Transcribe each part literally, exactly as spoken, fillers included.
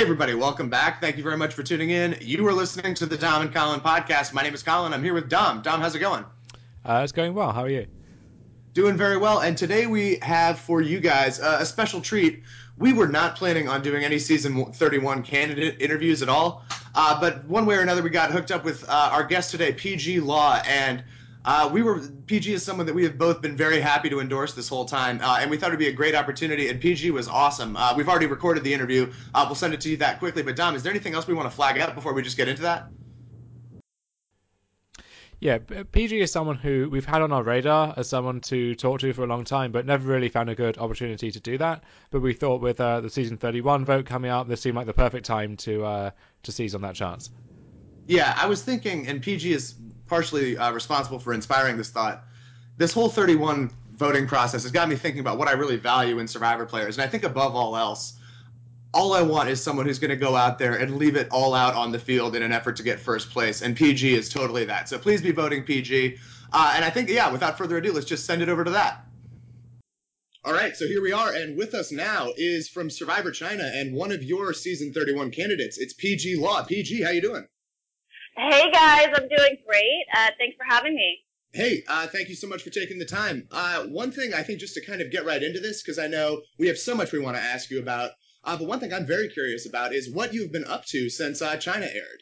everybody, welcome back. Thank you very much for tuning in. You are listening to the Dom and Colin podcast. My name is Colin. I'm here with Dom. Dom, how's it going? Uh, it's going well. How are you? Doing very well. And today we have for you guys uh, a special treat. We were not planning on doing any season thirty-one candidate interviews at all. Uh, but one way or another, we got hooked up with uh, our guest today, P G Law. And uh, we were P G is someone that we have both been very happy to endorse this whole time. Uh, and we thought it would be a great opportunity. And P G was awesome. Uh, we've already recorded the interview. Uh, we'll send it to you that quickly. But Dom, is there anything else we want to flag up before we just get into that? Yeah, P G is someone who we've had on our radar as someone to talk to for a long time, but never really found a good opportunity to do that. But we thought with uh, the season thirty-one vote coming out, this seemed like the perfect time to uh, to seize on that chance. Yeah, I was thinking, and P G is partially uh, responsible for inspiring this thought. This whole thirty-one voting process has got me thinking about what I really value in Survivor players, and I think above all else, all I want is someone who's going to go out there and leave it all out on the field in an effort to get first place, and P G is totally that. So please be voting P G. Uh, and I think, yeah, without further ado, let's just send it over to that. All right, so here we are, and with us now is from Survivor China and one of your season thirty-one candidates. It's P G Law. P G, how you doing? Hey guys, I'm doing great. Uh, thanks for having me. Hey, uh, thank you so much for taking the time. Uh, one thing I think just to kind of get right into this, because I know we have so much we want to ask you about, Uh, but one thing I'm very curious about is what you've been up to since uh, China aired.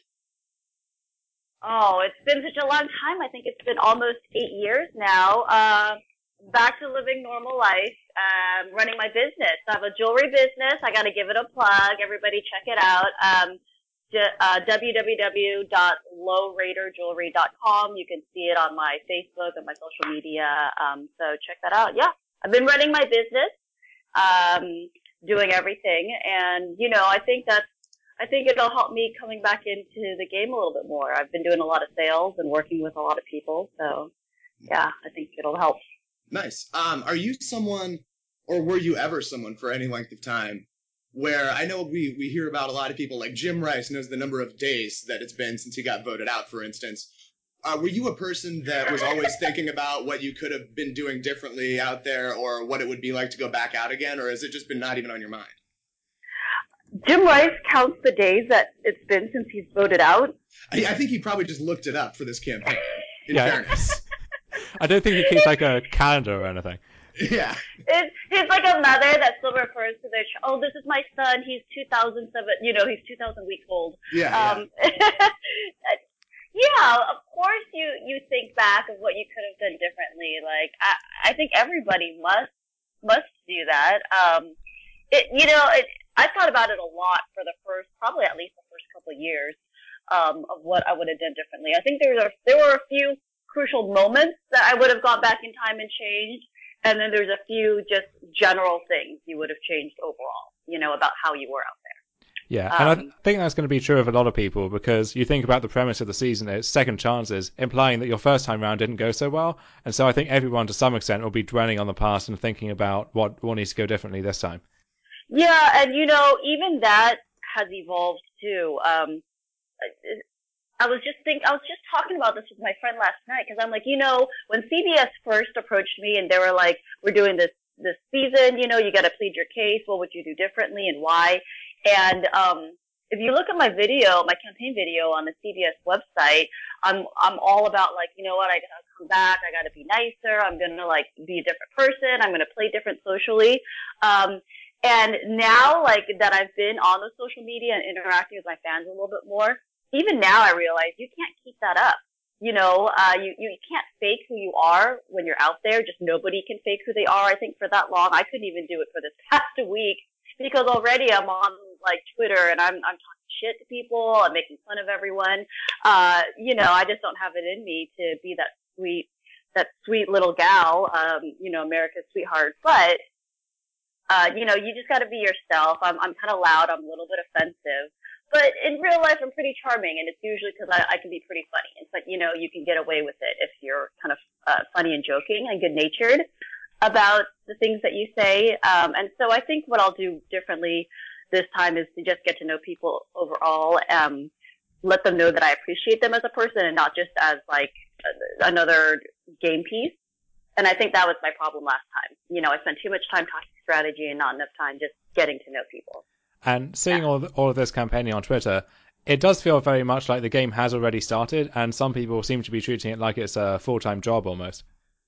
Oh, it's been such a long time. I think it's been almost eight years now. Uh, back to living normal life, um, running my business. I have a jewelry business. I got to give it a plug. Everybody check it out. Um, uh, w w w dot low raider jewelry dot com. You can see it on my Facebook and my social media. Um, so check that out. Yeah, I've been running my business. Um, doing everything. And, you know, I think that's, I think it'll help me coming back into the game a little bit more. I've been doing a lot of sales and working with a lot of people. So, yeah, I think it'll help. Nice. Um, are you someone, or were you ever someone for any length of time, where I know we, we hear about a lot of people, like Jim Rice knows the number of days that it's been since he got voted out, for instance. Uh, were you a person that was always thinking about what you could have been doing differently out there or what it would be like to go back out again, or has it just been not even on your mind? Jim Rice counts the days that it's been since he's voted out. I, I think he probably just looked it up for this campaign, in yeah. fairness. I don't think he keeps like a calendar or anything. Yeah. It's, he's like a mother that still refers to their child. Oh, this is my son. He's two thousand seven, you know, he's two thousand weeks old. Yeah. Um, yeah. Yeah, of course you, you think back of what you could have done differently. Like, I, I think everybody must, must do that. Um, it, you know, it, I thought about it a lot for the first, probably at least the first couple of years, um, of what I would have done differently. I think there were, there were a few crucial moments that I would have gone back in time and changed. And then there's a few just general things you would have changed overall, you know, about how you were out there. Yeah, and um, I think that's going to be true of a lot of people because you think about the premise of the season, it's second chances, implying that your first time round didn't go so well. And so I think everyone to some extent will be dwelling on the past and thinking about what, what needs to go differently this time. Yeah, and you know, even that has evolved too. Um, I was just think I was just talking about this with my friend last night because I'm like, you know, when C B S first approached me and they were like, we're doing this, this season, you know, you got to plead your case. What would you do differently and why? And, um, if you look at my video, my campaign video on the C B S website, I'm, I'm all about like, you know what, I gotta come back, I gotta be nicer, I'm gonna like be a different person, I'm gonna play different socially. Um, and now like that I've been on the social media and interacting with my fans a little bit more, even now I realize you can't keep that up. You know, uh, you, you can't fake who you are when you're out there, just nobody can fake who they are. I think for that long, I couldn't even do it for this past week. Because already I'm on like Twitter and I'm I'm talking shit to people, I'm making fun of everyone. Uh, you know, I just don't have it in me to be that sweet that sweet little gal, um, you know, America's sweetheart. But uh, you know, you just gotta be yourself. I'm I'm kinda loud, I'm a little bit offensive. But in real life I'm pretty charming and it's usually because I, I can be pretty funny. It's like, you know, you can get away with it if you're kind of uh, funny and joking and good natured about the things that you say. Um, and so I think what I'll do differently this time is to just get to know people overall, um, let them know that I appreciate them as a person and not just as like another game piece. And I think that was my problem last time. You know, I spent too much time talking strategy and not enough time just getting to know people. And seeing all, all of this campaigning on Twitter, it does feel very much like the game has already started, and some people seem to be treating it like it's a full-time job almost.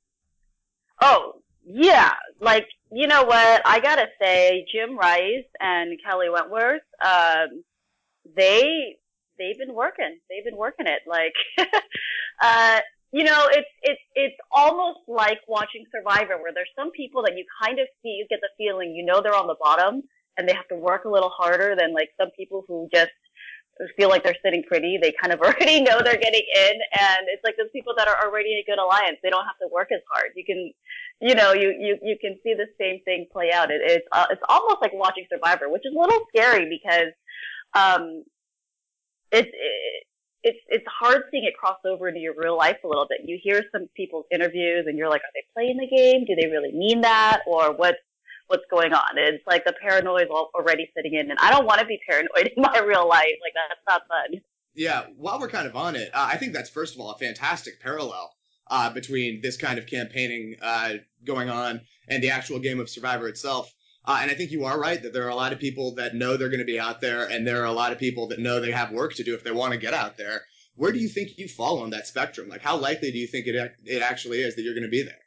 Oh, yeah. Like, you know what? I gotta say, Jim Rice and Kelly Wentworth, um, they, they've been working. They've been working it. Like, uh, you know, it's, it's, it's almost like watching Survivor, where there's some people that you kind of see, you get the feeling, you know, they're on the bottom, and they have to work a little harder than like some people who just feel like they're sitting pretty. They kind of already know they're getting in, and it's like those people that are already in a good alliance. They don't have to work as hard. You can, you know, you you you can see the same thing play out. It, it's uh, it's almost like watching Survivor, which is a little scary because um, it's it, it's it's hard seeing it cross over into your real life a little bit. You hear some people's interviews, and you're like, are they playing the game? Do they really mean that, or what? What's going on? It's like the paranoia is already sitting in, and I don't want to be paranoid in my real life. Like, that's not fun. Yeah, while we're kind of on it, uh, I think that's, first of all, a fantastic parallel uh, between this kind of campaigning uh, going on and the actual game of Survivor itself. Uh, and I think you are right that there are a lot of people that know they're going to be out there, and there are a lot of people that know they have work to do if they want to get out there. Where do you think you fall on that spectrum? Like, how likely do you think it it actually is that you're going to be there?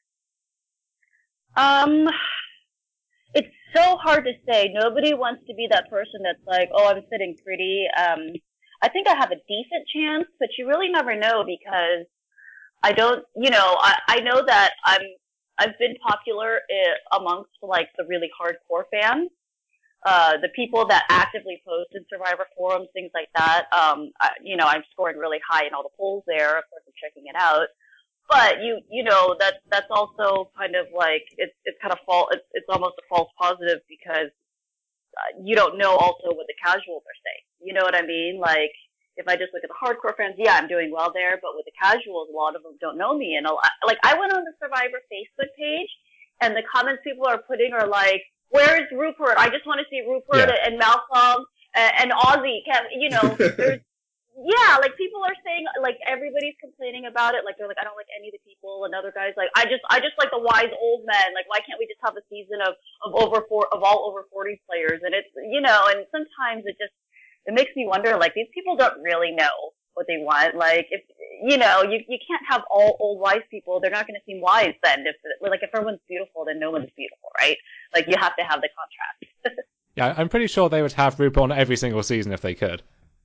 Um... It's so hard to say. Nobody wants to be that person that's like, oh, I'm sitting pretty. Um, I think I have a decent chance, but you really never know because I don't, you know, I, I know that I'm, I've been popular uh, amongst like the really hardcore fans, uh, the people that actively post in Survivor forums, things like that. Um, I, you know, I'm scoring really high in all the polls there. Of course, I'm checking it out. But you, you know, that that's also kind of like it's it's kind of false. It's it's almost a false positive because uh, you don't know also what the casuals are saying. You know what I mean? Like if I just look at the hardcore fans, yeah, I'm doing well there. But with the casuals, a lot of them don't know me, and a lot, like I went on the Survivor Facebook page, and the comments people are putting are like, "Where's Rupert? I just want to see Rupert yeah. and Malcolm and, and Ozzy." You know, there's. Yeah, like people are saying, like everybody's complaining about it. Like they're like, I don't like any of the people. Another guy's like, I just, I just like the wise old men. Like, why can't we just have a season of of over four of all over forty players? And it's, you know, and sometimes it just it makes me wonder, like these people don't really know what they want. Like if you know, you you can't have all old wise people. They're not going to seem wise then. If like if everyone's beautiful, then no one's beautiful, right? Like you have to have the contrast. Yeah, I'm pretty sure they would have Rupert on every single season if they could.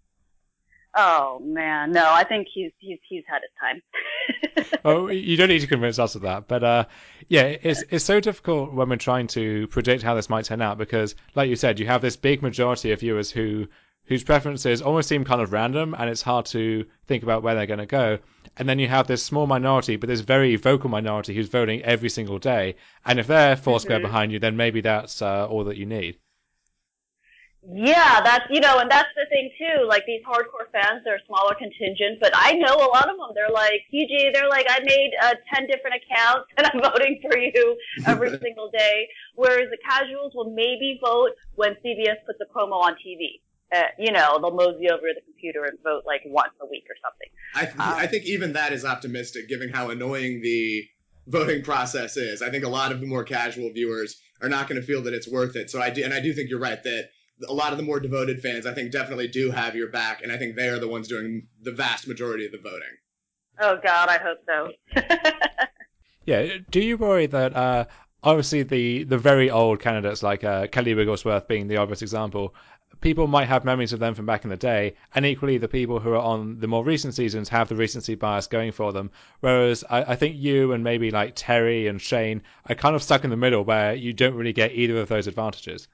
Oh man, no, I think he's he's he's had his time. Oh, you don't need to convince us of that, but uh, yeah, it's it's so difficult when we're trying to predict how this might turn out because, like you said, you have this big majority of viewers who whose preferences almost seem kind of random, and it's hard to think about where they're going to go. And then you have this small minority, but this very vocal minority who's voting every single day, and if they're four square mm-hmm. behind you, then maybe that's uh, all that you need. Yeah, that's, you know, and that's the thing too, like these hardcore fans, they're a smaller contingent, but I know a lot of them, they're like, P G, they're like, I made uh, ten different accounts and I'm voting for you every single day, whereas the casuals will maybe vote when C B S puts a promo on T V. Uh, you know, they'll mosey over to the computer and vote like once a week or something. I, th- um, I think even that is optimistic, given how annoying the voting process is. I think a lot of the more casual viewers are not going to feel that it's worth it. So I do, and I do think you're right that a lot of the more devoted fans, I think, definitely do have your back, and I think they are the ones doing the vast majority of the voting. Oh, God, I hope so. Yeah, do you worry that, uh, obviously, the, the very old candidates, like uh, Kelly Wigglesworth being the obvious example, people might have memories of them from back in the day, and equally the people who are on the more recent seasons have the recency bias going for them, whereas I, I think you and maybe, like, Terry and Shane are kind of stuck in the middle where you don't really get either of those advantages.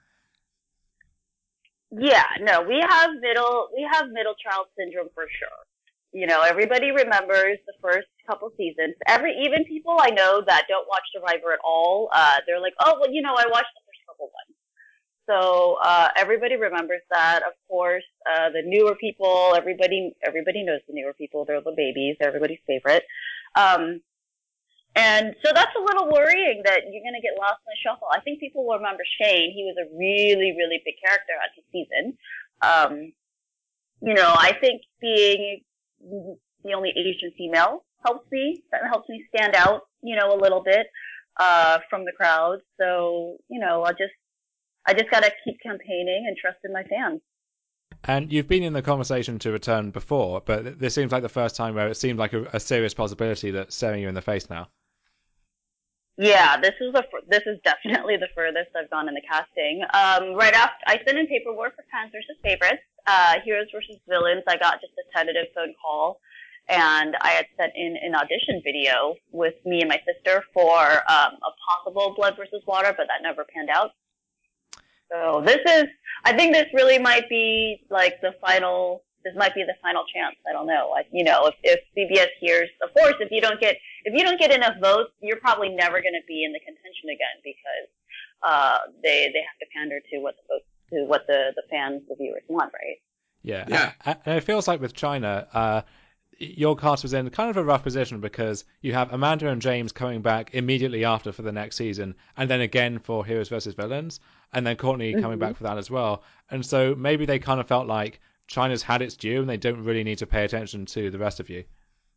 Yeah, no, we have middle, we have middle child syndrome for sure. You know, everybody remembers the first couple seasons. Every, even people I know that don't watch Survivor at all, uh, they're like, oh, well, you know, I watched the first couple ones. So, uh, everybody remembers that. Of course, uh, the newer people, everybody, everybody knows the newer people. They're the babies. They're everybody's favorite. Um, And so that's a little worrying that you're going to get lost in the shuffle. I think people will remember Shane. He was a really, really big character on his season. Um, you know, I think being the only Asian female helps me. That helps me stand out, you know, a little bit, uh, from the crowd. So, you know, I just, I just gotta keep campaigning and trust in my fans. And you've been in the conversation to return before, but this seems like the first time where it seemed like a, a serious possibility that's staring you in the face now. Yeah, this is the this is definitely the furthest I've gone in the casting. Um, right after I sent in paperwork for Fans versus Favorites, uh, Heroes versus Villains, I got just a tentative phone call, and I had sent in an audition video with me and my sister for um, a possible Blood versus Water, but that never panned out. So this is, I think this really might be like the final. This might be the final chance. I don't know. Like, you know, if, if C B S hears, of course, if you don't get if you don't get enough votes, you're probably never going to be in the contention again because uh, they they have to pander to what the votes, to what the, the fans, the viewers want, right? Yeah, yeah. And it feels like with China, uh, your cast was in kind of a rough position because you have Amanda and James coming back immediately after for the next season, and then again for Heroes versus Villains, and then Courtney mm-hmm. coming back for that as well. And so maybe they kind of felt like China's had its due and they don't really need to pay attention to the rest of you.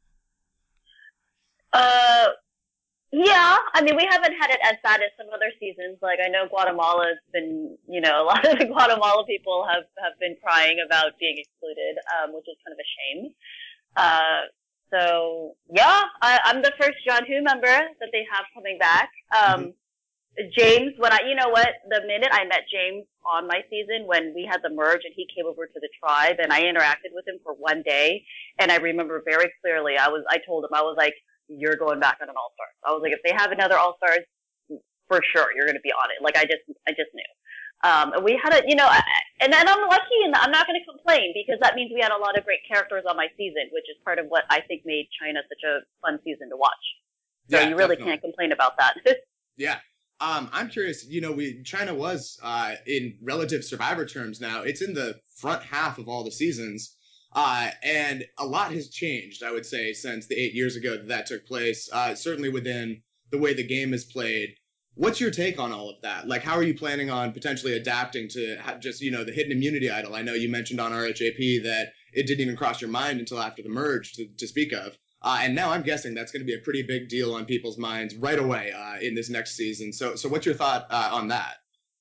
Uh, yeah. I mean, we haven't had it as bad as some other seasons. Like, I know Guatemala's been, you know, a lot of the Guatemala people have, have been crying about being excluded, um, which is kind of a shame. Uh, so, yeah, I, I'm the first John Who member that they have coming back. Um, mm-hmm. James, when I, you know what, the minute I met James on my season, when we had the merge and he came over to the tribe and I interacted with him for one day, and I remember very clearly, I was, I told him, I was like, you're going back on an All-Stars. I was like, if they have another All-Stars, for sure, you're going to be on it. Like, I just, I just knew. Um, and we had a, you know, and then I'm lucky and I'm not going to complain because that means we had a lot of great characters on my season, which is part of what I think made China such a fun season to watch. So yeah, you really definitely can't complain about that. Yeah. Um, I'm curious, you know, we China was, uh, in relative Survivor terms now, it's in the front half of all the seasons. Uh, and a lot has changed, I would say, since the eight years ago that that took place, uh, certainly within the way the game is played. What's your take on all of that? Like, how are you planning on potentially adapting to just, you know, the hidden immunity idol? I know you mentioned on R H A P that it didn't even cross your mind until after the merge to, to speak of. Uh, and now I'm guessing that's going to be a pretty big deal on people's minds right away uh, in this next season. So, so what's your thought uh, on that?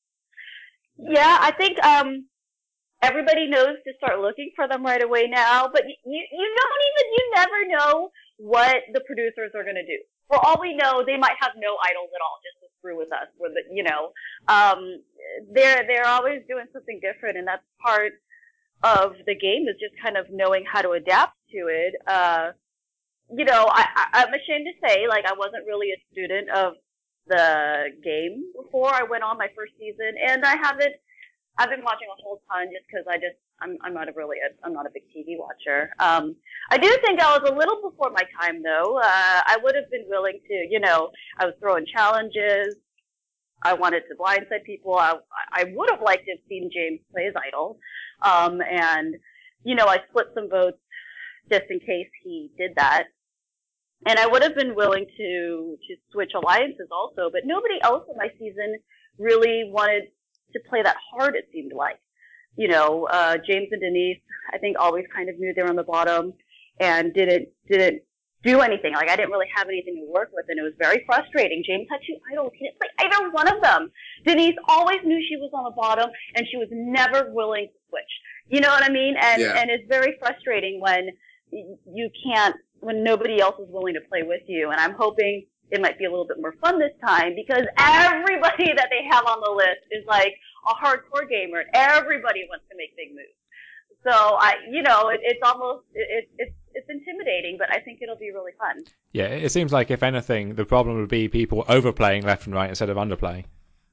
Yeah, I think um, everybody knows to start looking for them right away now. But you, you don't even, you never know what the producers are going to do. For all we know, they might have no idols at all, just to screw with us. With the, you know, um, they're they're always doing something different, and that's part of the game is just kind of knowing how to adapt to it. Uh, You know, I, I, I'm ashamed to say, like, I wasn't really a student of the game before I went on my first season, and I haven't, I've been watching a whole ton just because I just, I'm, I'm not a really, a, I'm not a big T V watcher. Um, I do think I was a little before my time, though. Uh, I would have been willing to, you know, I was throwing challenges. I wanted to blindside people. I, I would have liked to have seen James play his idol. Um, and, you know, I split some votes just in case he did that. And I would have been willing to, to switch alliances also, but nobody else in my season really wanted to play that hard, it seemed like. You know, uh, James and Denise, I think always kind of knew they were on the bottom and didn't, didn't do anything. Like, I didn't really have anything to work with, and it was very frustrating. James had two idols. He didn't play either one of them. Denise always knew she was on the bottom, and she was never willing to switch. You know what I mean? And, yeah. and it's very frustrating when you can't, when nobody else is willing to play with you. And I'm hoping it might be a little bit more fun this time because everybody that they have on the list is like a hardcore gamer and everybody wants to make big moves. So I, you know, it, it's almost, it, it's, it's intimidating, but I think it'll be really fun. Yeah, it seems like if anything, the problem would be people overplaying left and right instead of underplaying.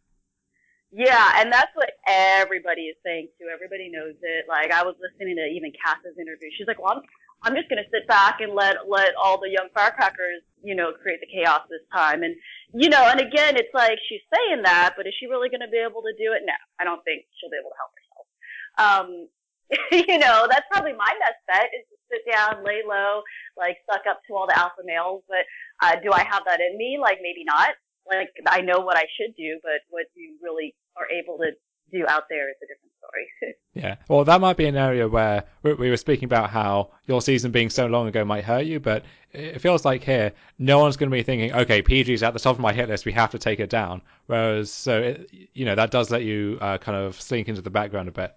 Yeah, and that's what everybody is saying too. Everybody knows it. Like, I was listening to even Cass's interview. She's like, well, I'm, I'm just going to sit back and let, let all the young firecrackers, you know, create the chaos this time. And, you know, and again, it's like she's saying that, but is she really going to be able to do it? No, I don't think she'll be able to help herself. Um, you know, that's probably my best bet is to sit down, lay low, like suck up to all the alpha males. But, uh, do I have that in me? Like, maybe not. Like, I know what I should do, but what you really are able to do out there is a different story. Yeah, well, that might be an area where we we were speaking about how your season being so long ago might hurt you, but it feels like here, no one's going to be thinking, okay, P G's at the top of my hit list, we have to take it down. Whereas, so, it, you know, that does let you uh, kind of sink into the background a bit.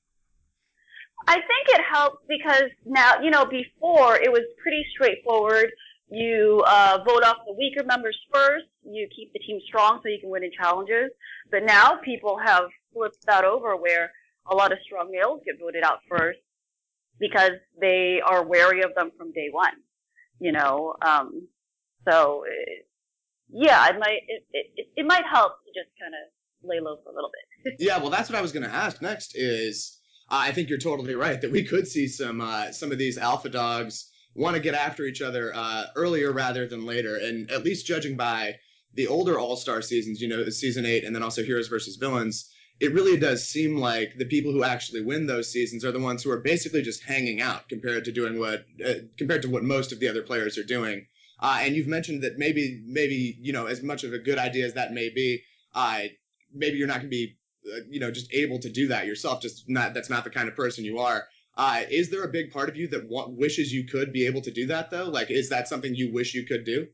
I think it helps because now, you know, before it was pretty straightforward. You uh, vote off the weaker members first. You keep the team strong so you can win in challenges. But now people have flipped that over where a lot of strong males get voted out first because they are wary of them from day one. You know, um, so it, yeah, it might it, it it might help to just kind of lay low for a little bit. Yeah, well, that's what I was going to ask next. Is uh, I think you're totally right that we could see some uh, some of these alpha dogs want to get after each other uh, earlier rather than later. And at least judging by the older All-Star seasons, you know, season eight and then also Heroes versus Villains, it really does seem like the people who actually win those seasons are the ones who are basically just hanging out compared to doing what uh, compared to what most of the other players are doing. Uh, and you've mentioned that maybe maybe you know, as much of a good idea as that may be, uh, maybe you're not going to be uh, you know, just able to do that yourself. Just not that's not the kind of person you are. Uh, is there a big part of you that w- wishes you could be able to do that, though? Like, is that something you wish you could do?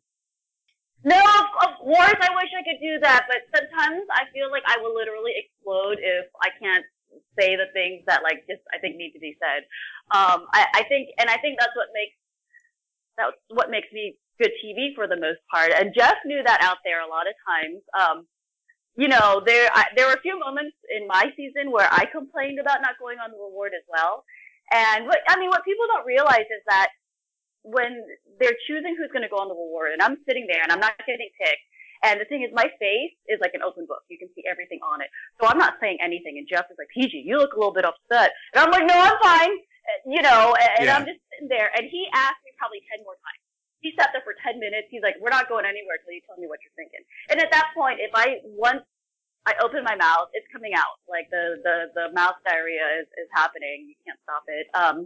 No, of, of course I wish I could do that, but sometimes I feel like I will literally explode if I can't say the things that like just I think need to be said. Um, I, I think, and I think that's what makes that's what makes me good T V for the most part. And Jeff knew that out there a lot of times. Um, you know, there I, there were a few moments in my season where I complained about not going on the reward as well. And what I mean, what people don't realize is that when they're choosing who's going to go on the reward, and I'm sitting there and I'm not getting picked. And the thing is, my face is like an open book. You can see everything on it. So I'm not saying anything. And Jeff is like, P G, you look a little bit upset. And I'm like, no, I'm fine. You know, and yeah. I'm just sitting there. And he asked me probably ten more times. He sat there for ten minutes. He's like, we're not going anywhere until you tell me what you're thinking. And at that point, if I once I open my mouth, it's coming out. Like the, the, the mouth diarrhea is, is happening. You can't stop it. Um,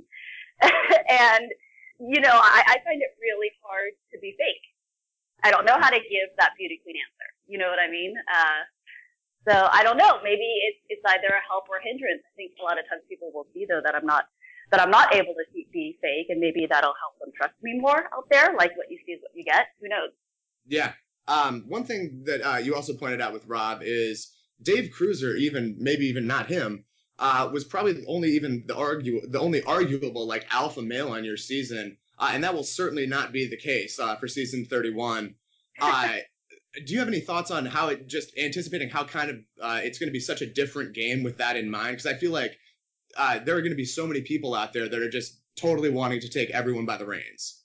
and, you know, I, I find it really hard to be fake. I don't know how to give that beauty queen answer. You know what I mean? Uh, so I don't know. Maybe it's, it's either a help or a hindrance. I think a lot of times people will see though that I'm not, that I'm not able to be fake, and maybe that'll help them trust me more out there. Like what you see is what you get. Who knows? Yeah. Um, one thing that uh, you also pointed out with Rob is Dave Cruiser, even maybe even not him, uh, was probably the only even the argue the only arguable like alpha male on your season, uh, and that will certainly not be the case uh, for season thirty-one. Uh, do you have any thoughts on how it just anticipating how kind of uh, it's going to be such a different game with that in mind? Because I feel like uh, there are going to be so many people out there that are just totally wanting to take everyone by the reins.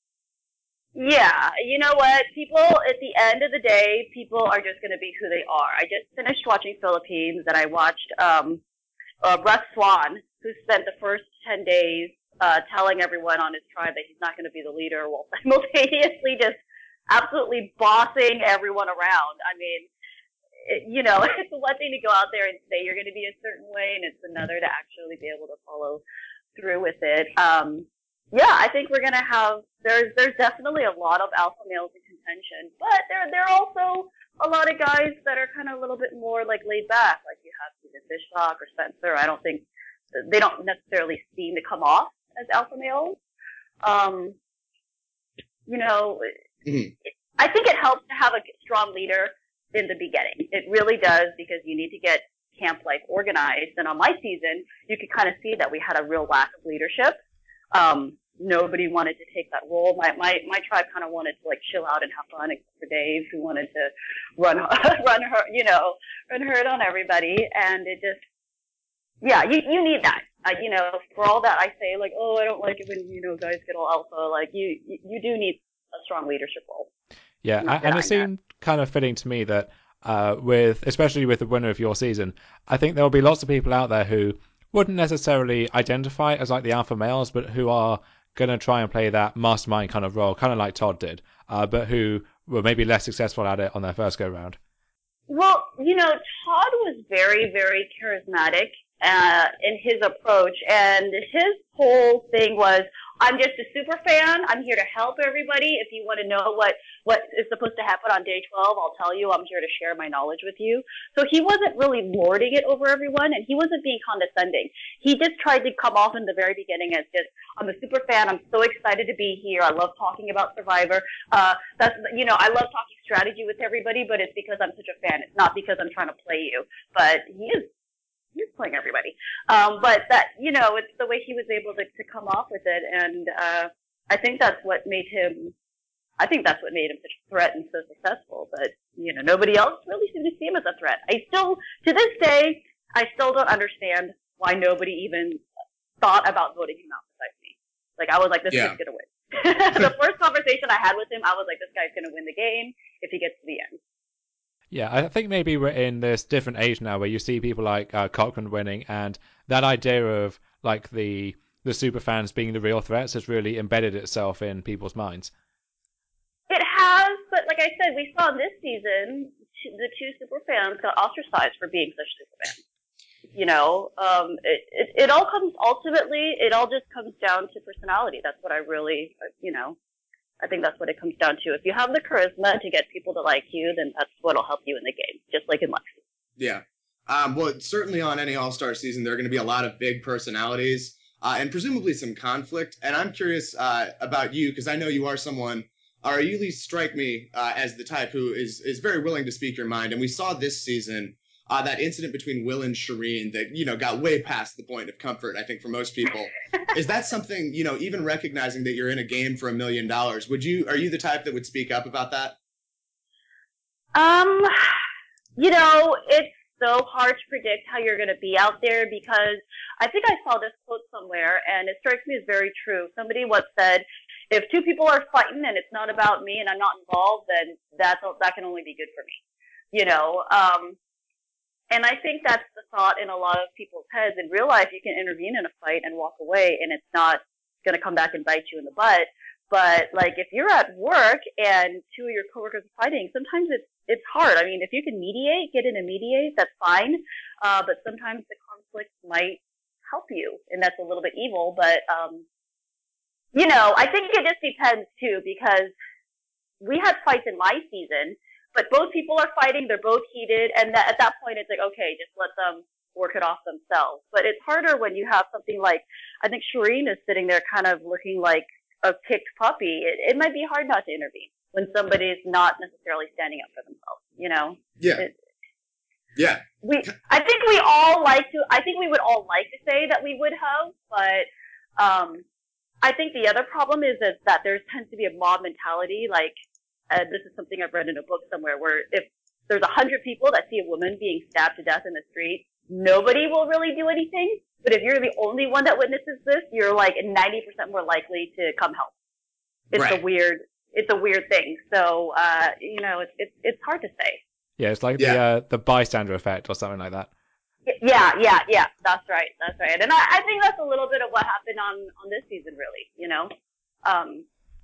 Yeah, you know what? People, at the end of the day, people are just going to be who they are. I just finished watching Philippines, and I watched um, uh, Russ Swan, who spent the first ten days uh, telling everyone on his tribe that he's not going to be the leader, while simultaneously just absolutely bossing everyone around. I mean, it, you know, it's one thing to go out there and say you're going to be a certain way, and it's another to actually be able to follow through with it. Um, Yeah, I think we're gonna have there's there's definitely a lot of alpha males in contention, but there there are also a lot of guys that are kind of a little bit more like laid back, like you have Steven Fishlock or Spencer. I don't think they don't necessarily seem to come off as alpha males. Um, you know, mm-hmm. I think it helps to have a strong leader in the beginning. It really does, because you need to get camp life organized. And on my season, you could kind of see that we had a real lack of leadership. Um, nobody wanted to take that role. My, my, my tribe kind of wanted to like chill out and have fun, except for Dave, who wanted to run, run her, you know, run herd on everybody. And it just, yeah, you, you need that. Uh, you know, for all that I say, like, oh, I don't like it when, you know, guys get all alpha. Like, you, you, you do need a strong leadership role. Yeah. And, and it seemed that. kind of fitting to me that, uh, with, especially with the winner of your season, I think there'll be lots of people out there who wouldn't necessarily identify as like the alpha males, but who are going to try and play that mastermind kind of role, kind of like Todd did, uh, but who were maybe less successful at it on their first go round. Well, you know, Todd was very, very charismatic uh, in his approach, and his whole thing was, I'm just a super fan. I'm here to help everybody. If you want to know what, what is supposed to happen on day twelve, I'll tell you. I'm here to share my knowledge with you. So he wasn't really lording it over everyone, and he wasn't being condescending. He just tried to come off in the very beginning as just, I'm a super fan. I'm so excited to be here. I love talking about Survivor. Uh, that's, you know, I love talking strategy with everybody, but it's because I'm such a fan. It's not because I'm trying to play you. But he is He's playing everybody. Um, but that, you know, it's the way he was able to, to come off with it. And, uh, I think that's what made him, I think that's what made him such a threat and so successful. But, you know, nobody else really seemed to see him as a threat. I still, to this day, I still don't understand why nobody even thought about voting him out besides me. Like, I was like, this Yeah. kid's gonna win. The first conversation I had with him, I was like, this guy's gonna win the game if he gets to the end. Yeah, I think maybe we're in this different age now where you see people like uh, Cochran winning, and that idea of like the the super fans being the real threats has really embedded itself in people's minds. It has, but like I said, we saw this season the two super fans got ostracized for being such super fans. You know, um, it, it it all comes ultimately. It all just comes down to personality. That's what I really, you know. I think that's what it comes down to. If you have the charisma to get people to like you, then that's what'll help you in the game, just like in life. Yeah. Um, well, certainly on any All-Star season, there are going to be a lot of big personalities uh, and presumably some conflict. And I'm curious uh, about you, because I know you are someone, or you at least strike me uh, as the type who is, is very willing to speak your mind. And we saw this season uh, that incident between Will and Shireen that, you know, got way past the point of comfort, I think, for most people. Is that something, you know, even recognizing that you're in a game for a million dollars, would you, are you the type that would speak up about that? Um, you know, it's so hard to predict how you're going to be out there because I think I saw this quote somewhere and it strikes me as very true. Somebody once said, if two people are fighting and it's not about me and I'm not involved, then that's, that can only be good for me. You know, um, and I think that's the thought in a lot of people's heads. In real life, you can intervene in a fight and walk away and it's not going to come back and bite you in the butt. But like if you're at work and two of your coworkers are fighting, sometimes it's it's hard. I mean, if you can mediate, get in and mediate, that's fine. Uh, but sometimes the conflict might help you, and that's a little bit evil. But um, you know, I think it just depends too, because we had fights in my season, but both people are fighting, they're both heated, and that, at that point it's like, okay, just let them work it off themselves. But it's harder when you have something like, I think Shireen is sitting there kind of looking like a kicked puppy. It, it might be hard not to intervene when somebody's not necessarily standing up for themselves, you know? Yeah. It, yeah. We, I think we all like to, I think we would all like to say that we would have, but, um, I think the other problem is, is that there tends to be a mob mentality. Like, uh, this is something I've read in a book somewhere where if there's a hundred people that see a woman being stabbed to death in the street, nobody will really do anything. But if you're the only one that witnesses this, you're like ninety percent more likely to come help. It's right. a weird, it's a weird thing. So, uh, you know, it's, it's, it's hard to say. Yeah, it's like yeah. the uh, the bystander effect or something like that. Yeah, yeah, yeah. That's right. That's right. And I, I think that's a little bit of what happened on, on this season, really, you know? Um,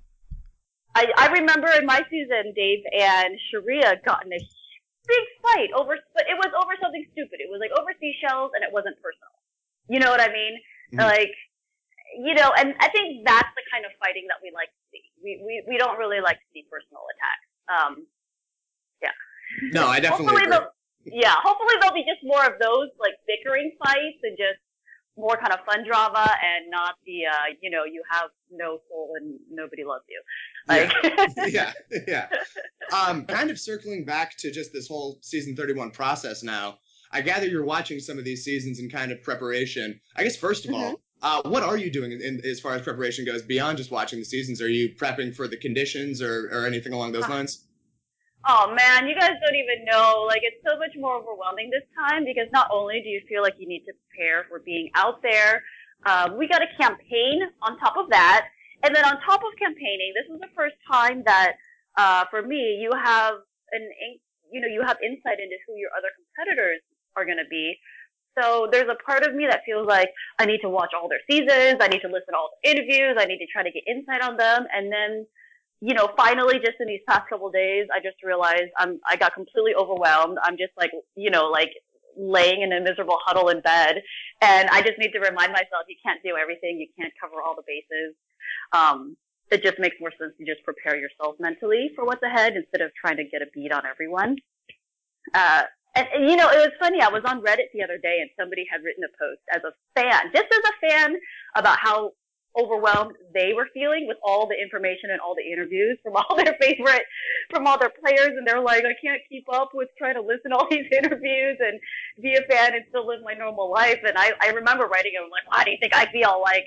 I, I remember in my season, Dave and Sharia got in a big fight over, but it was over something stupid. It was like over seashells and it wasn't personal. You know what I mean? Mm-hmm. Like, you know, and I think that's the kind of fighting that we like to see. We, we, we don't really like to see personal attacks. Um, yeah. No, I definitely agree. Yeah, hopefully there'll be just more of those, like, bickering fights and just more kind of fun drama and not the, uh, you know, you have no soul and nobody loves you. Like... yeah, yeah, yeah. Um, kind of circling back to just this whole season thirty-one process now, I gather you're watching some of these seasons in kind of preparation. I guess, first of mm-hmm. all, uh, what are you doing in, in, as far as preparation goes beyond just watching the seasons? Are you prepping for the conditions or, or anything along those lines? Oh man, you guys don't even know. Like, it's so much more overwhelming this time because not only do you feel like you need to prepare for being out there, um, we got a campaign on top of that. And then on top of campaigning, this is the first time that, uh, for me, you have an, you know, you have insight into who your other competitors are going to be. So there's a part of me that feels like I need to watch all their seasons. I need to listen to all the interviews. I need to try to get insight on them. And then, you know, finally, just in these past couple of days, I just realized I'm, I got completely overwhelmed. I'm just like, you know, like laying in a miserable huddle in bed. And I just need to remind myself, you can't do everything. You can't cover all the bases. Um, it just makes more sense to just prepare yourself mentally for what's ahead instead of trying to get a beat on everyone. Uh, and, and, you know, it was funny. I was on Reddit the other day and somebody had written a post as a fan, just as a fan, about how overwhelmed they were feeling with all the information and all the interviews from all their favorite, from all their players. And they're like, I can't keep up with trying to listen to all these interviews and be a fan and still live my normal life. And I, I remember writing it. I'm like, why do you think I feel like?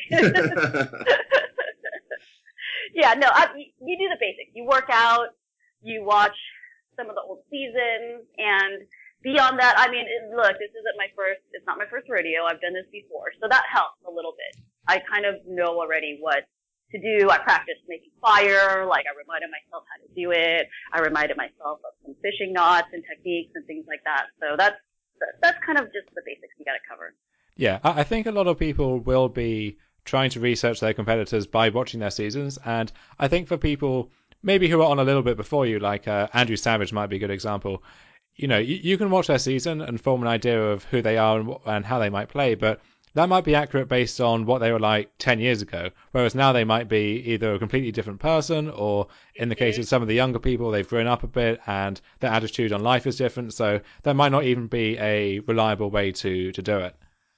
Yeah, no, I, you do the basics. You work out, you watch some of the old seasons, and beyond that, I mean, it, look, this isn't my first, it's not my first rodeo. I've done this before, so that helps a little bit. I kind of know already what to do. I practiced making fire, like I reminded myself how to do it. I reminded myself of some fishing knots and techniques and things like that. So that's, that's kind of just the basics you gotta cover. Yeah, I think a lot of people will be trying to research their competitors by watching their seasons, and I think for people maybe who are on a little bit before you, like uh, Andrew Savage might be a good example, you know, you, you can watch their season and form an idea of who they are and, and how they might play, but that might be accurate based on what they were like ten years ago, whereas now they might be either a completely different person, or in the case of some of the younger people, they've grown up a bit and their attitude on life is different, so that might not even be a reliable way to, to do it.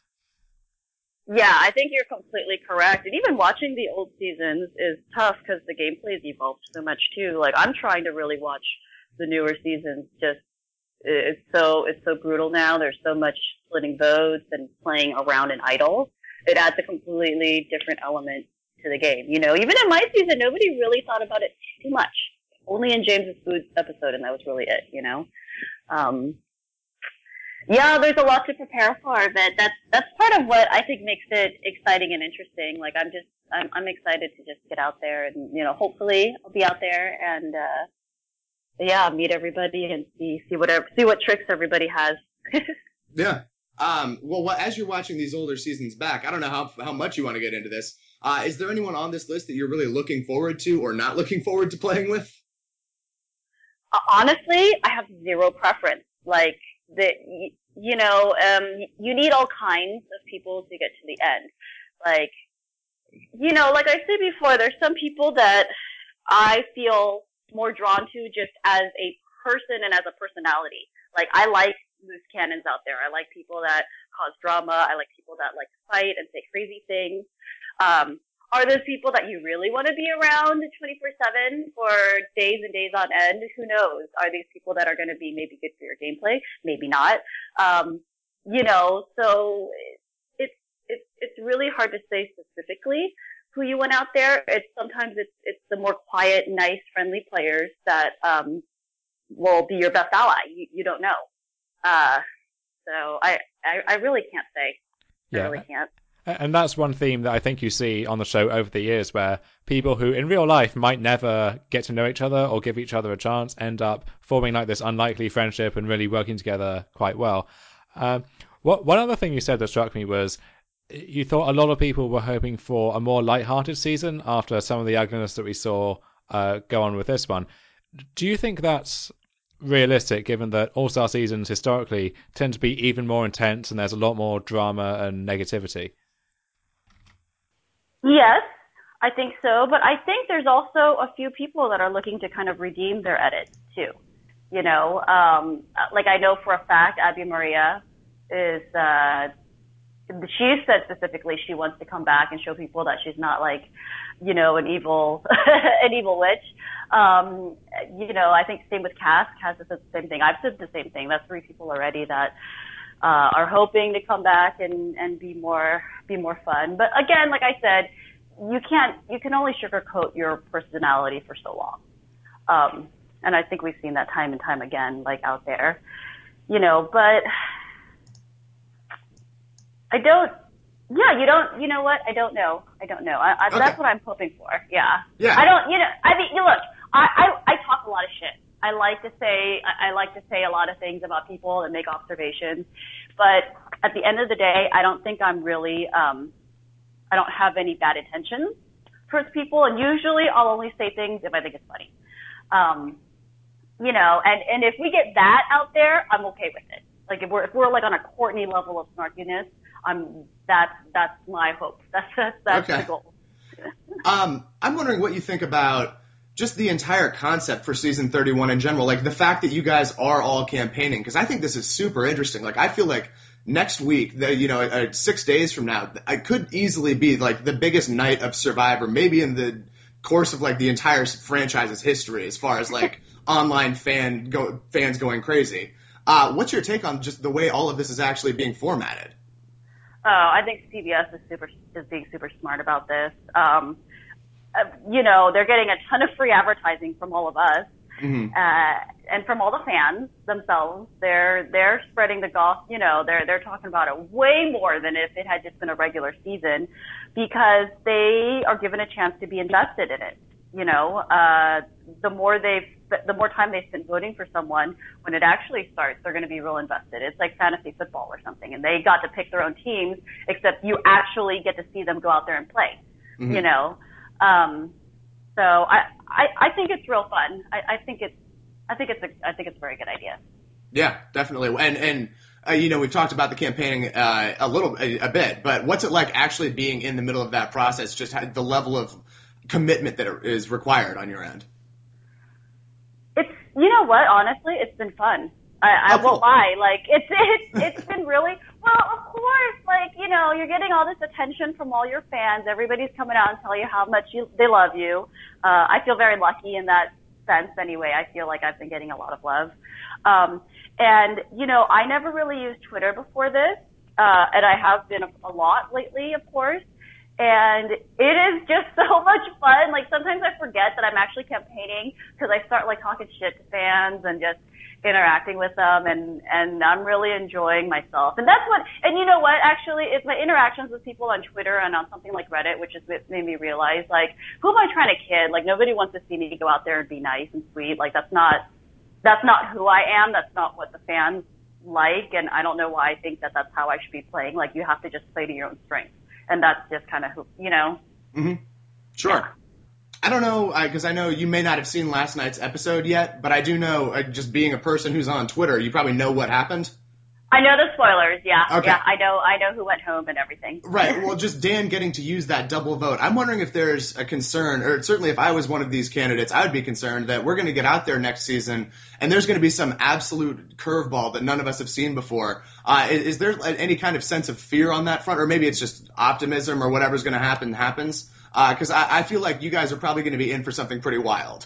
Yeah, I think you're completely correct. And even watching the old seasons is tough because the gameplay's evolved so much too. Like, I'm trying to really watch the newer seasons. Just, it's so, it's so brutal now. There's so much splitting votes and playing around in idols. It adds a completely different element to the game. You know, even in my season, nobody really thought about it too much. Only in James's Food episode, and that was really it, you know? Um, Yeah, there's a lot to prepare for, but that's that's part of what I think makes it exciting and interesting. Like, I'm just I'm I'm excited to just get out there and, you know, hopefully I'll be out there and uh yeah, meet everybody and see see whatever see what tricks everybody has. Yeah. Um well, what, as you're watching these older seasons back, I don't know how how much you want to get into this. Uh is there anyone on this list that you're really looking forward to or not looking forward to playing with? Uh, honestly, I have zero preference. Like, the you know, um you need all kinds of people to get to the end. Like, you know, like I said before, there's some people that I feel more drawn to just as a person and as a personality. Like, I like loose cannons out there. I like people that cause drama. I like people that like to fight and say crazy things. Um, are those people that you really want to be around twenty-four seven for days and days on end? Who knows? Are these people that are going to be maybe good for your gameplay? Maybe not. Um, you know, so it's, it's, it's really hard to say specifically who you want out there. It's sometimes it's, it's the more quiet, nice, friendly players that, um, will be your best ally. You, you don't know. Uh, so I, I, I really can't say. Yeah. I really can't. And that's one theme that I think you see on the show over the years, where people who in real life might never get to know each other or give each other a chance end up forming like this unlikely friendship and really working together quite well. Um, what one other thing you said that struck me was you thought a lot of people were hoping for a more lighthearted season after some of the ugliness that we saw uh, go on with this one. Do you think that's realistic, given that All-Star seasons historically tend to be even more intense and there's a lot more drama and negativity? Yes, I think so, but I think there's also a few people that are looking to kind of redeem their edits too. You know, um, like I know for a fact Abby Maria is, uh, she said specifically she wants to come back and show people that she's not like, you know, an evil, an evil witch. Um, you know, I think same with Cass. Cass has said the same thing. I've said the same thing. That's three people already that uh, are hoping to come back and, and be more, be more fun. But again, like I said, you can't, you can only sugarcoat your personality for so long. Um, and I think we've seen that time and time again, like out there, you know, but I don't, yeah, you don't, you know what? I don't know. I don't know. I, I, Okay. That's what I'm hoping for. Yeah. Yeah. I don't, you know, I mean, you look, I, I, I talk a lot of shit. I like to say, I, I like to say a lot of things about people and make observations, but at the end of the day, I don't think I'm really, um, I don't have any bad intentions towards people, and usually I'll only say things if I think it's funny. Um, you know, and, and if we get that out there, I'm okay with it. Like if we're, if we're like on a Courtney level of snarkiness, I'm, that's, that's my hope. That's, that's, that's Okay. the goal. um, I'm wondering what you think about just the entire concept for season thirty-one in general, like the fact that you guys are all campaigning, because I think this is super interesting. Like, I feel like next week, the, you know, uh, six days from now, I could easily be like the biggest night of Survivor, maybe in the course of like the entire franchise's history, as far as like online fan go, fans going crazy. Uh, what's your take on just the way all of this is actually being formatted? Oh, I think C B S is super is being super smart about this. Um, uh, you know, they're getting a ton of free advertising from all of us, Mm-hmm. uh, and from all the fans themselves. They're they're spreading the gospel. You know, they're they're talking about it way more than if it had just been a regular season, because they are given a chance to be invested in it. You know, uh, the more they've the more time they spend voting for someone, when it actually starts, they're going to be real invested. It's like fantasy football or something, and they got to pick their own teams, except you actually get to see them go out there and play. Mm-hmm. You know. Um, so I, I, I think it's real fun. I, I think it's, I think it's a, I think it's a very good idea. Yeah, definitely. And, and, uh, you know, we've talked about the campaigning, uh, a little, a, a bit, but what's it like actually being in the middle of that process? Just the level of commitment that is required on your end. It's, you know what, honestly, it's been fun. I, I oh, won't cool. lie. Like, it's, it's, it's been really, well, of course, like, you know, you're getting all this attention from all your fans. Everybody's coming out and telling you how much you, they love you. Uh, I feel very lucky in that sense anyway. I feel like I've been getting a lot of love. Um, and, you know, I never really used Twitter before this, uh, and I have been a, a lot lately, of course. And it is just so much fun. Like, sometimes I forget that I'm actually campaigning because I start, like, talking shit to fans and just interacting with them, and, and I'm really enjoying myself. And that's what, and you know what, actually, it's my interactions with people on Twitter and on something like Reddit, which has made me realize, like, who am I trying to kid? Like, nobody wants to see me go out there and be nice and sweet. Like, that's not, that's not who I am. That's not what the fans like, and I don't know why I think that that's how I should be playing. Like, you have to just play to your own strengths. And that's just kind of who, you know. Mm-hmm. Sure. Yeah. I don't know, because I, I know you may not have seen last night's episode yet, but I do know, uh, just being a person who's on Twitter, you probably know what happened. I know the spoilers, yeah. Okay. Yeah, I know I know who went home and everything. Right, well, just Dan getting to use that double vote. I'm wondering if there's a concern, or certainly if I was one of these candidates, I would be concerned that we're going to get out there next season, and there's going to be some absolute curveball that none of us have seen before. Uh, is, is there any kind of sense of fear on that front, or maybe it's just optimism, or whatever's going to happen happens? Because uh, I, I feel like you guys are probably going to be in for something pretty wild.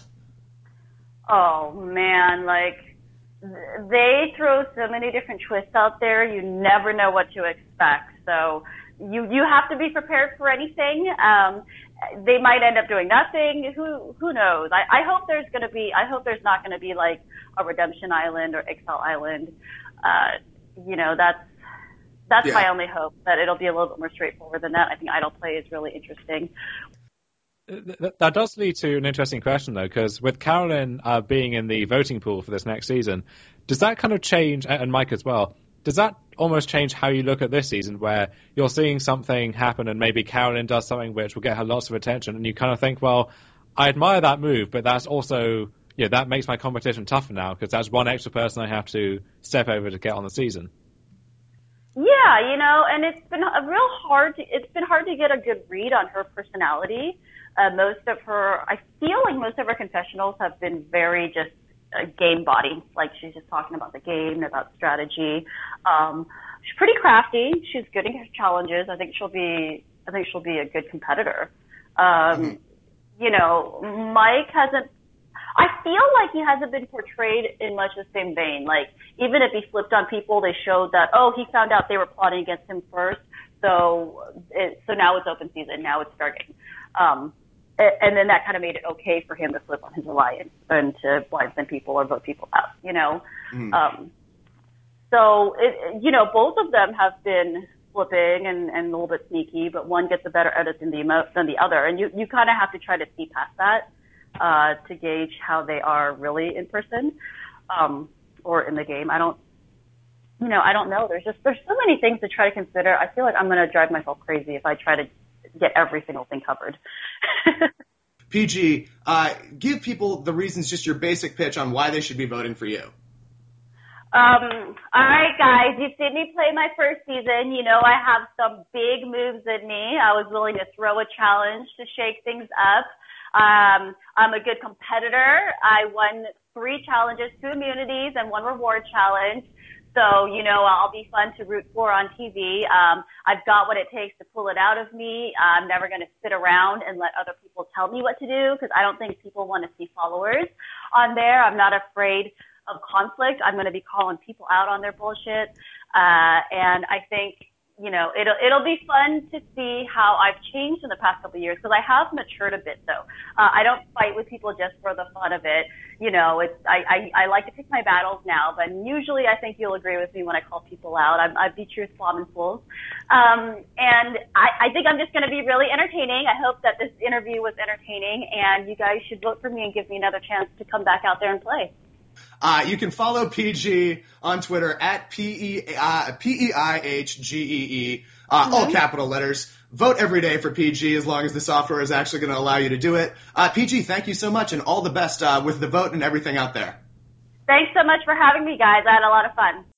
Oh, man, like, they throw so many different twists out there, you never know what to expect. So you you have to be prepared for anything. Um, they might end up doing nothing. Who who knows? I, I hope there's gonna be. I hope there's not gonna be like a Redemption Island or Exile Island. Uh, you know, that's that's Yeah. my only hope, that it'll be a little bit more straightforward than that. I think Idle Play is really interesting. That does lead to an interesting question, though, because with Carolyn uh, being in the voting pool for this next season, does that kind of change, and Mike as well, does that almost change how you look at this season, where you're seeing something happen and maybe Carolyn does something which will get her lots of attention, and you kind of think, well, I admire that move, but that's also, yeah, that makes my competition tougher now, because that's one extra person I have to step over to get on the season. Yeah, you know, and it's been a real hard to, it's been hard to get a good read on her personality. Uh, most of her, I feel like most of her confessionals have been very just uh, game body. Like, she's just talking about the game, about strategy. Um, she's pretty crafty. She's good at challenges. I think she'll be, I think she'll be a good competitor. Um, mm-hmm. You know, Mike hasn't, I feel like he hasn't been portrayed in much the same vein. Like, even if he flipped on people, they showed that, oh, he found out they were plotting against him first. So, it, so now it's open season. Now it's starting. Um, and then that kind of made it okay for him to flip on his alliance and to blindside people or vote people out, you know? Mm. Um, so, it, you know, both of them have been flipping and, and a little bit sneaky, but one gets a better edit than the, than the other. And you, you kind of have to try to see past that, uh, to gauge how they are really in person, um, or in the game. I don't, you know, I don't know. There's just, there's so many things to try to consider. I feel like I'm going to drive myself crazy if I try to get every single thing covered. P G, uh, give people the reasons, just your basic pitch on why they should be voting for you. Um, all right, guys, you've seen me play my first season. You know I have some big moves in me. I was willing to throw a challenge to shake things up. Um, I'm a good competitor. I won three challenges, two immunities, and one reward challenge. So, you know, I'll be fun to root for on T V. Um, I've got what it takes to pull it out of me. I'm never going to sit around and let other people tell me what to do because I don't think people want to see followers on there. I'm not afraid of conflict. I'm going to be calling people out on their bullshit. Uh, and I think, you know, it'll, it'll be fun to see how I've changed in the past couple of years because I have matured a bit though. Uh, I don't fight with people just for the fun of it. You know, it's, I, I, I like to pick my battles now, but usually I think you'll agree with me when I call people out. I'm, I be truthful, I'm in fools. Um, and I, I think I'm just going to be really entertaining. I hope that this interview was entertaining and you guys should vote for me and give me another chance to come back out there and play. Uh, you can follow P G on Twitter at P E, uh, P E I H G E E, uh, mm-hmm. all capital letters. Vote every day for P G as long as the software is actually going to allow you to do it. Uh, P G, thank you so much and all the best uh, with the vote and everything out there. Thanks so much for having me, guys. I had a lot of fun.